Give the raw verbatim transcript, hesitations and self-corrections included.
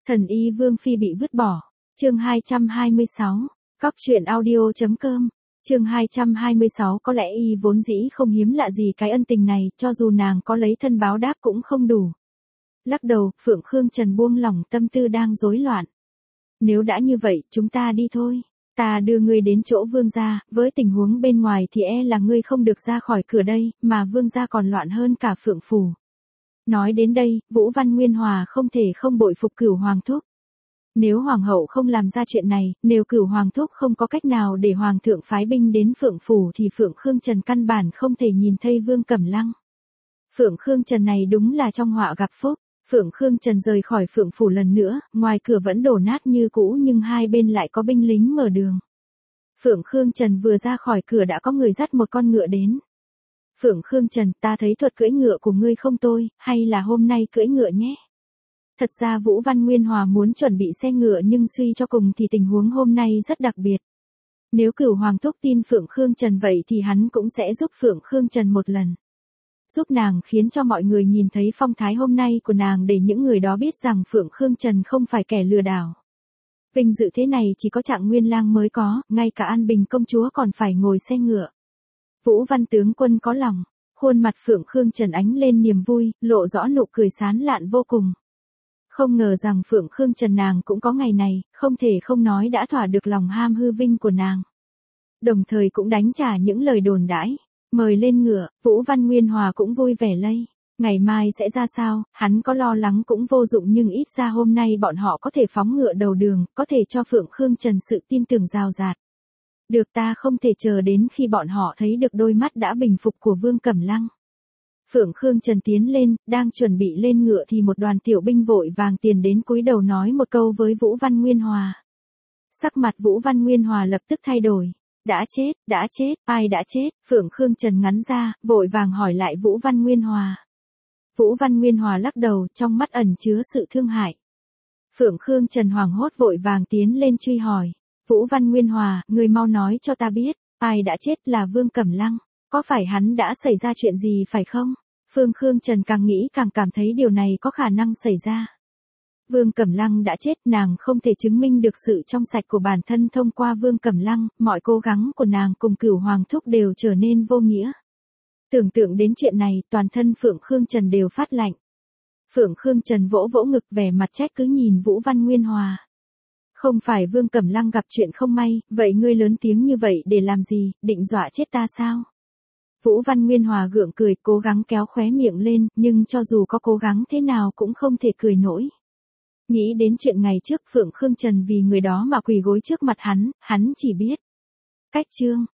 Thần y Vương Phi bị vứt bỏ. Chương hai trăm hai mươi sáu. Cóc truyện audio chấm com. Chương hai trăm hai mươi sáu. Có lẽ y vốn dĩ không hiếm lạ gì cái ân tình này, cho dù nàng có lấy thân báo đáp cũng không đủ. Lắc đầu, Phượng Khương Trần buông lỏng tâm tư đang rối loạn. Nếu đã như vậy, chúng ta đi thôi. Ta đưa ngươi đến chỗ vương gia, với tình huống bên ngoài thì e là ngươi không được ra khỏi cửa đây, mà vương gia còn loạn hơn cả Phượng phủ. Nói đến đây, Vũ Văn Nguyên Hòa không thể không bội phục Cửu Hoàng thúc. Nếu hoàng hậu không làm ra chuyện này, nếu Cửu Hoàng thúc không có cách nào để hoàng thượng phái binh đến Phượng phủ thì Phượng Khương Trần căn bản không thể nhìn thấy Vương Cẩm Lăng. Phượng Khương Trần này đúng là trong họa gặp phúc. Phượng Khương Trần rời khỏi Phượng phủ lần nữa, ngoài cửa vẫn đổ nát như cũ nhưng hai bên lại có binh lính mở đường. Phượng Khương Trần vừa ra khỏi cửa đã có người dắt một con ngựa đến. Phượng Khương Trần, ta thấy thuật cưỡi ngựa của ngươi không tồi, hay là hôm nay cưỡi ngựa nhé. Thật ra Vũ Văn Nguyên Hòa muốn chuẩn bị xe ngựa nhưng suy cho cùng thì tình huống hôm nay rất đặc biệt. Nếu Cửu Hoàng thúc tin Phượng Khương Trần vậy thì hắn cũng sẽ giúp Phượng Khương Trần một lần. Giúp nàng khiến cho mọi người nhìn thấy phong thái hôm nay của nàng để những người đó biết rằng Phượng Khương Trần không phải kẻ lừa đảo. Vinh dự thế này chỉ có Trạng Nguyên Lang mới có, ngay cả An Bình công chúa còn phải ngồi xe ngựa. Vũ Văn tướng quân có lòng, khuôn mặt Phượng Khương Trần ánh lên niềm vui, lộ rõ nụ cười sán lạn vô cùng. Không ngờ rằng Phượng Khương Trần nàng cũng có ngày này, không thể không nói đã thỏa được lòng ham hư vinh của nàng. Đồng thời cũng đánh trả những lời đồn đãi. Mời lên ngựa, Vũ Văn Nguyên Hòa cũng vui vẻ lây. Ngày mai sẽ ra sao, hắn có lo lắng cũng vô dụng nhưng ít ra hôm nay bọn họ có thể phóng ngựa đầu đường, có thể cho Phượng Khương Trần sự tin tưởng rào rạt. Được, ta không thể chờ đến khi bọn họ thấy được đôi mắt đã bình phục của Vương Cẩm Lăng. Phượng Khương Trần tiến lên, đang chuẩn bị lên ngựa thì một đoàn tiểu binh vội vàng tiền đến cúi đầu nói một câu với Vũ Văn Nguyên Hòa. Sắc mặt Vũ Văn Nguyên Hòa lập tức thay đổi. Đã chết, đã chết, ai đã chết, Phượng Khương Trần ngắn ra, vội vàng hỏi lại Vũ Văn Nguyên Hòa. Vũ Văn Nguyên Hòa lắc đầu, trong mắt ẩn chứa sự thương hại. Phượng Khương Trần hoảng hốt vội vàng tiến lên truy hỏi. Vũ Văn Nguyên Hòa, người mau nói cho ta biết, ai đã chết là Vương Cẩm Lăng, có phải hắn đã xảy ra chuyện gì phải không? Phượng Khương Trần càng nghĩ càng cảm thấy điều này có khả năng xảy ra. Vương Cẩm Lăng đã chết, nàng không thể chứng minh được sự trong sạch của bản thân thông qua Vương Cẩm Lăng, mọi cố gắng của nàng cùng Cửu Hoàng thúc đều trở nên vô nghĩa. Tưởng tượng đến chuyện này, toàn thân Phượng Khương Trần đều phát lạnh. Phượng Khương Trần vỗ vỗ ngực vẻ mặt trách cứ nhìn Vũ Văn Nguyên Hòa. Không phải Vương Cẩm Lăng gặp chuyện không may, vậy ngươi lớn tiếng như vậy để làm gì, định dọa chết ta sao? Vũ Văn Nguyên Hòa gượng cười, cố gắng kéo khóe miệng lên, nhưng cho dù có cố gắng thế nào cũng không thể cười nổi. Nghĩ đến chuyện ngày trước Phượng Khương Trần vì người đó mà quỳ gối trước mặt hắn, hắn chỉ biết. Cách chương,